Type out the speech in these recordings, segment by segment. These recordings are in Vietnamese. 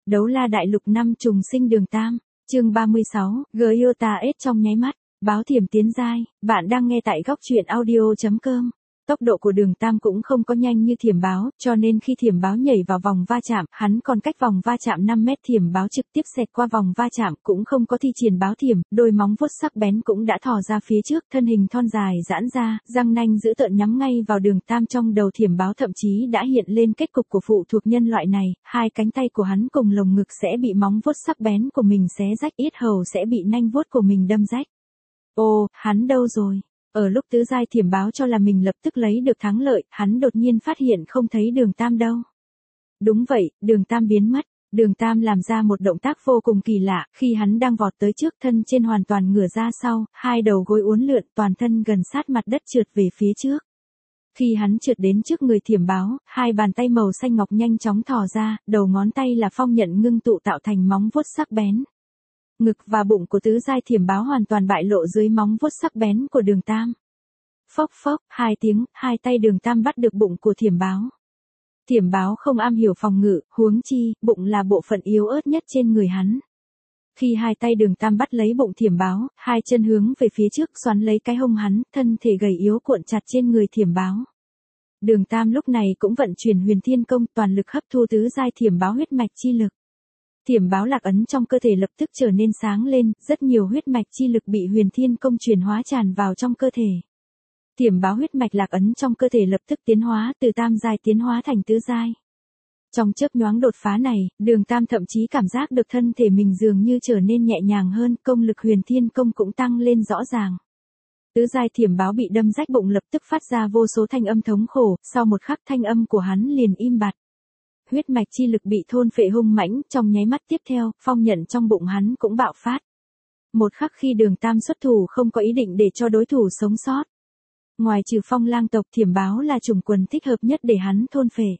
Đấu la đại lục năm trùng sinh đường tam, chương 36, Gyota S trong nháy mắt, báo thiểm tiến giai, bạn đang nghe tại góc truyện audio.com. Tốc độ của đường tam cũng không có nhanh như thiểm báo, cho nên khi thiểm báo nhảy vào vòng va chạm, hắn còn cách vòng va chạm 5 mét, thiểm báo trực tiếp xẹt qua vòng va chạm, cũng không có thi triển báo thiểm, đôi móng vuốt sắc bén cũng đã thò ra phía trước, thân hình thon dài giãn ra, răng nanh dữ tợn nhắm ngay vào đường tam. Trong đầu thiểm báo thậm chí đã hiện lên kết cục của phụ thuộc nhân loại này, hai cánh tay của hắn cùng lồng ngực sẽ bị móng vuốt sắc bén của mình xé rách, yết hầu sẽ bị nanh vuốt của mình đâm rách. Ô, hắn đâu rồi? Ở lúc tứ giai thiểm báo cho là mình lập tức lấy được thắng lợi, hắn đột nhiên phát hiện không thấy đường tam đâu. Đúng vậy, đường tam biến mất. Đường tam làm ra một động tác vô cùng kỳ lạ, khi hắn đang vọt tới trước, thân trên hoàn toàn ngửa ra sau, hai đầu gối uốn lượn, toàn thân gần sát mặt đất trượt về phía trước. Khi hắn trượt đến trước người thiểm báo, hai bàn tay màu xanh ngọc nhanh chóng thò ra, đầu ngón tay là phong nhận ngưng tụ tạo thành móng vuốt sắc bén. Ngực và bụng của tứ giai thiểm báo hoàn toàn bại lộ dưới móng vuốt sắc bén của đường tam. Phốc phốc, hai tiếng, hai tay đường tam bắt được bụng của thiểm báo. Thiểm báo không am hiểu phòng ngự, huống chi, bụng là bộ phận yếu ớt nhất trên người hắn. Khi hai tay đường tam bắt lấy bụng thiểm báo, hai chân hướng về phía trước xoắn lấy cái hông hắn, thân thể gầy yếu cuộn chặt trên người thiểm báo. Đường tam lúc này cũng vận chuyển huyền thiên công, toàn lực hấp thu tứ giai thiểm báo huyết mạch chi lực. Thiểm báo lạc ấn trong cơ thể lập tức trở nên sáng lên, rất nhiều huyết mạch chi lực bị huyền thiên công chuyển hóa tràn vào trong cơ thể. Thiểm báo huyết mạch lạc ấn trong cơ thể lập tức tiến hóa từ tam giai tiến hóa thành tứ giai. Trong chớp nhoáng đột phá này, đường tam thậm chí cảm giác được thân thể mình dường như trở nên nhẹ nhàng hơn, công lực huyền thiên công cũng tăng lên rõ ràng. Tứ giai thiểm báo bị đâm rách bụng lập tức phát ra vô số thanh âm thống khổ, sau một khắc thanh âm của hắn liền im bặt. Huyết mạch chi lực bị thôn phệ hung mãnh, trong nháy mắt tiếp theo, phong nhận trong bụng hắn cũng bạo phát. Một khắc khi đường tam xuất thủ không có ý định để cho đối thủ sống sót. Ngoài trừ phong lang tộc, thiểm báo là chủng quần thích hợp nhất để hắn thôn phệ.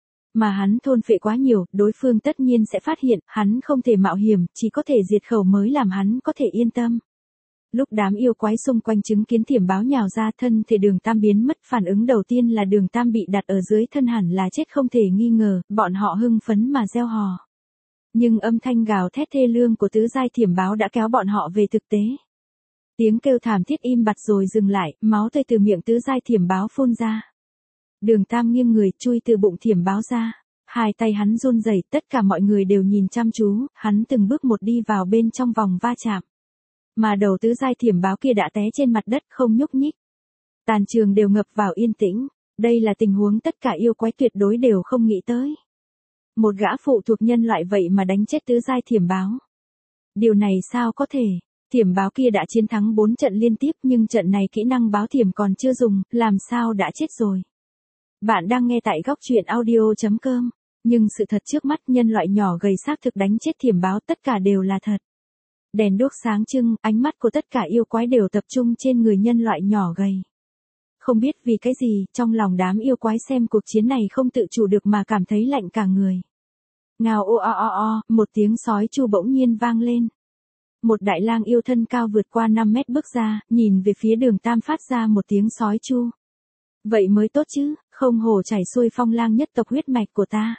Mà hắn thôn phệ quá nhiều, đối phương tất nhiên sẽ phát hiện, hắn không thể mạo hiểm, chỉ có thể diệt khẩu mới làm hắn có thể yên tâm. Lúc đám yêu quái xung quanh chứng kiến thiểm báo nhào ra, thân thể đường tam biến mất, phản ứng đầu tiên là đường tam bị đặt ở dưới thân hẳn là chết không thể nghi ngờ, bọn họ hưng phấn mà reo hò. Nhưng âm thanh gào thét thê lương của tứ giai thiểm báo đã kéo bọn họ về thực tế. Tiếng kêu thảm thiết im bặt rồi dừng lại, máu tươi từ miệng tứ giai thiểm báo phun ra. Đường tam nghiêng người chui từ bụng thiểm báo ra. Hai tay hắn run rẩy, tất cả mọi người đều nhìn chăm chú, hắn từng bước một đi vào bên trong vòng va chạm. Mà đầu tứ giai thiểm báo kia đã té trên mặt đất không nhúc nhích. Toàn trường đều ngập vào yên tĩnh, đây là tình huống tất cả yêu quái tuyệt đối đều không nghĩ tới. Một gã phụ thuộc nhân loại vậy mà đánh chết tứ giai thiểm báo. Điều này sao có thể? Thiểm báo kia đã chiến thắng 4 trận liên tiếp nhưng trận này kỹ năng báo thiểm còn chưa dùng, làm sao đã chết rồi. Bạn đang nghe tại góc truyện audio.com, nhưng sự thật trước mắt nhân loại nhỏ gầy xác thực đánh chết thiểm báo tất cả đều là thật. Đèn đuốc sáng trưng, ánh mắt của tất cả yêu quái đều tập trung trên người nhân loại nhỏ gầy. Không biết vì cái gì, trong lòng đám yêu quái xem cuộc chiến này không tự chủ được mà cảm thấy lạnh cả người. Ngao ô o o o, một tiếng sói chu bỗng nhiên vang lên. Một đại lang yêu thân cao vượt qua 5 mét bước ra, nhìn về phía đường tam phát ra một tiếng sói chu. Vậy mới tốt chứ, không hổ chảy xuôi phong lang nhất tộc huyết mạch của ta.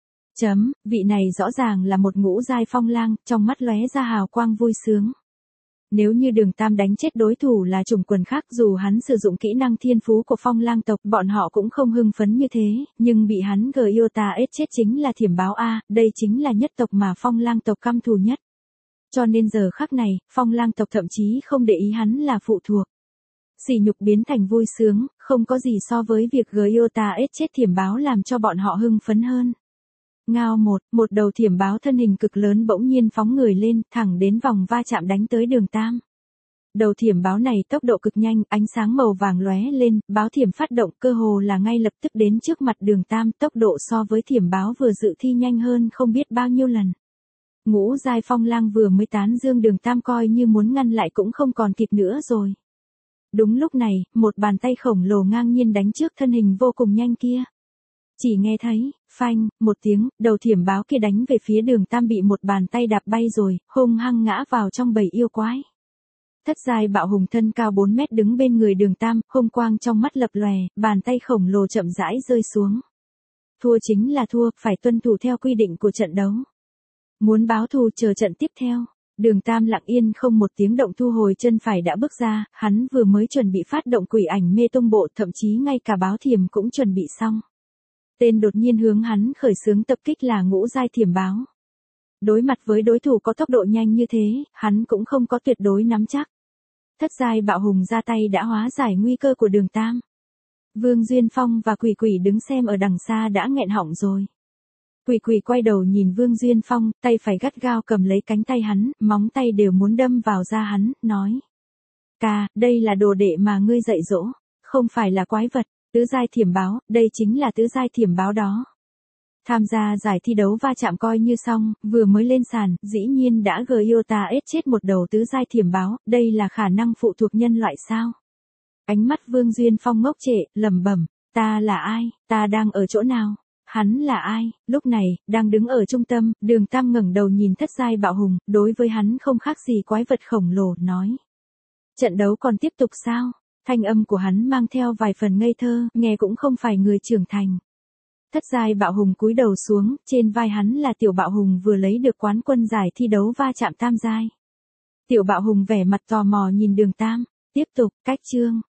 Vị này rõ ràng là một ngũ giai phong lang, trong mắt lóe ra hào quang vui sướng. Nếu như đường tam đánh chết đối thủ là chủng quần khác, dù hắn sử dụng kỹ năng thiên phú của phong lang tộc, bọn họ cũng không hưng phấn như thế, nhưng bị hắn Gyota S chết chính là thiểm báo A, đây chính là nhất tộc mà phong lang tộc căm thù nhất. Cho nên giờ khắc này, phong lang tộc thậm chí không để ý hắn là phụ thuộc. Sỉ nhục biến thành vui sướng, không có gì so với việc Gyota S chết thiểm báo làm cho bọn họ hưng phấn hơn. Ngao một đầu thiểm báo thân hình cực lớn bỗng nhiên phóng người lên, thẳng đến vòng va chạm đánh tới đường tam. Đầu thiểm báo này tốc độ cực nhanh, ánh sáng màu vàng lóe lên, báo thiểm phát động cơ hồ là ngay lập tức đến trước mặt đường tam, tốc độ so với thiểm báo vừa dự thi nhanh hơn không biết bao nhiêu lần. Ngũ giai phong lang vừa mới tán dương đường tam coi như muốn ngăn lại cũng không còn kịp nữa rồi. Đúng lúc này, một bàn tay khổng lồ ngang nhiên đánh trước thân hình vô cùng nhanh kia. Chỉ nghe thấy, phanh, một tiếng, đầu thiểm báo kia đánh về phía đường tam bị một bàn tay đạp bay rồi, hung hăng ngã vào trong bầy yêu quái. Thất giai bạo hùng thân cao 4 mét đứng bên người đường tam, hung quang trong mắt lập lòe, bàn tay khổng lồ chậm rãi rơi xuống. Thua chính là thua, phải tuân thủ theo quy định của trận đấu. Muốn báo thù chờ trận tiếp theo. Đường Tam lặng yên không một tiếng động thu hồi chân phải đã bước ra, hắn vừa mới chuẩn bị phát động quỷ ảnh mê tông bộ, thậm chí ngay cả báo thiểm cũng chuẩn bị xong. Tên đột nhiên hướng hắn khởi xướng tập kích là ngũ giai thiểm báo. Đối mặt với đối thủ có tốc độ nhanh như thế, hắn cũng không có tuyệt đối nắm chắc. Thất giai bạo hùng ra tay đã hóa giải nguy cơ của Đường Tam. Vương Duyên Phong và Quỷ Quỷ đứng xem ở đằng xa đã nghẹn họng rồi. Quỷ Quỷ quay đầu nhìn Vương Duyên Phong, tay phải gắt gao cầm lấy cánh tay hắn, móng tay đều muốn đâm vào da hắn, nói. Ca, đây là đồ đệ mà ngươi dạy dỗ, không phải là quái vật, tứ giai thiểm báo, đây chính là tứ giai thiểm báo đó. Tham gia giải thi đấu va chạm coi như xong, vừa mới lên sàn, dĩ nhiên đã Gyota ết chết một đầu tứ giai thiểm báo, đây là khả năng phụ thuộc nhân loại sao? Ánh mắt Vương Duyên Phong ngốc trệ, lẩm bẩm, ta là ai, ta đang ở chỗ nào? Hắn là ai? Lúc này, đang đứng ở trung tâm, Đường Tam ngẩng đầu nhìn thất giai bạo hùng, đối với hắn không khác gì quái vật khổng lồ, nói. Trận đấu còn tiếp tục sao? Thanh âm của hắn mang theo vài phần ngây thơ, nghe cũng không phải người trưởng thành. Thất giai bạo hùng cúi đầu xuống, trên vai hắn là tiểu bạo hùng vừa lấy được quán quân giải thi đấu va chạm tam giai. Tiểu bạo hùng vẻ mặt tò mò nhìn Đường Tam, tiếp tục, cách chương.